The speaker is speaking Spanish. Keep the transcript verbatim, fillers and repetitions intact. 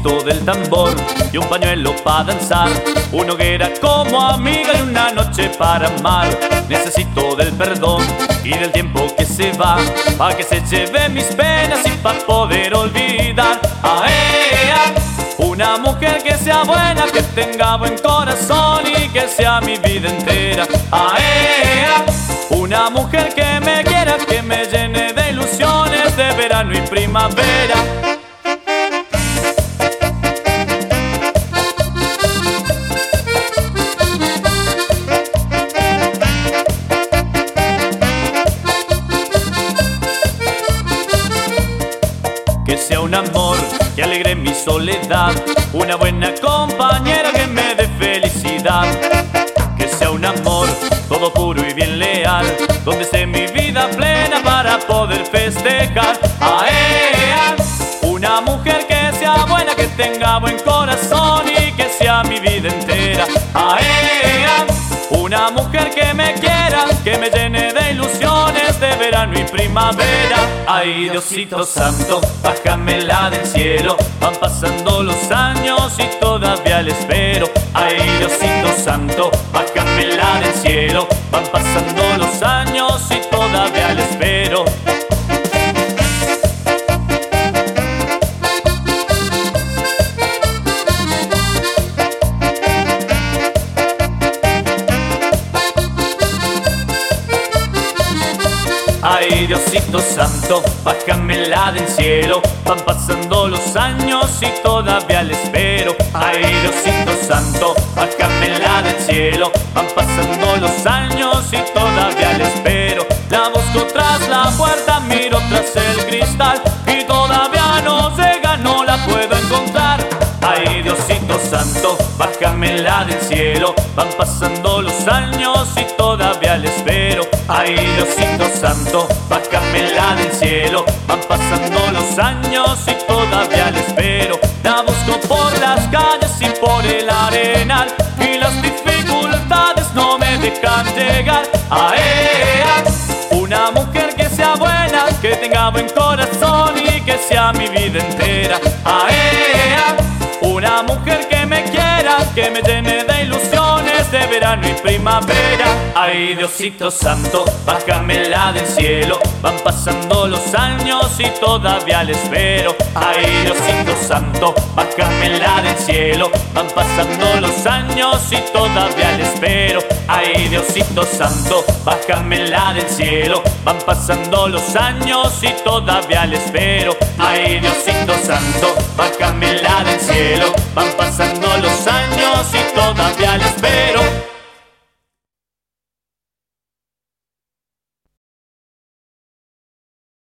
sonidito del tambor y un pañuelo para danzar, una hoguera como amiga y una noche para amar. Necesito del perdón y del tiempo que se va, pa' que se lleve mis penas y pa' poder olvidar. A ella, una mujer que sea buena, que tenga buen corazón y que sea mi vida entera. A ella, una mujer que me quiera, que me llene de ilusiones de verano y primavera. Que sea un amor que alegre mi soledad, una buena compañera que me dé felicidad. Que sea un amor todo puro y bien leal, donde esté mi vida plena para poder festejar. A ella, una mujer que sea buena, que tenga buen corazón y que sea mi vida entera. A ella, una mujer que me quiera, que me llene de ilusiones de verano y primavera. Ay, Diosito santo, bájamela del cielo, van pasando los años y todavía la espero. Ay, Diosito santo, bájamela del cielo, van pasando los años y todavía la espero. Ay, Diosito santo, bájamela del cielo, van pasando los años y todavía la espero. Ay, Diosito santo, bájamela del cielo, van pasando los años y todavía la espero. La busco tras la puerta, miro tras el cristal y todavía no llega, no la puedo encontrar. Ay, Diosito santo, bájamela del cielo, van pasando los años y todavía la espero. Ay, Diosito santo, bájamela del cielo, van pasando los años y todavía la espero. La busco por las calles y por el arenal y las dificultades no me dejan llegar. A ella, una mujer que sea buena, que tenga buen corazón y que sea mi vida entera. A ella, una mujer que me quiera, que me llene de ilusiones de verano y primavera. Ay, Diosito santo, bájamela del cielo, van pasando los años y todavía la espero. Ay, Diosito santo, bájamela del cielo, van pasando los años y todavía la espero. Ay, Diosito santo, bájamela del cielo, van pasando los años y todavía la espero. Ay, Diosito santo, bájamela del cielo, van pasando los años y todavía la espero.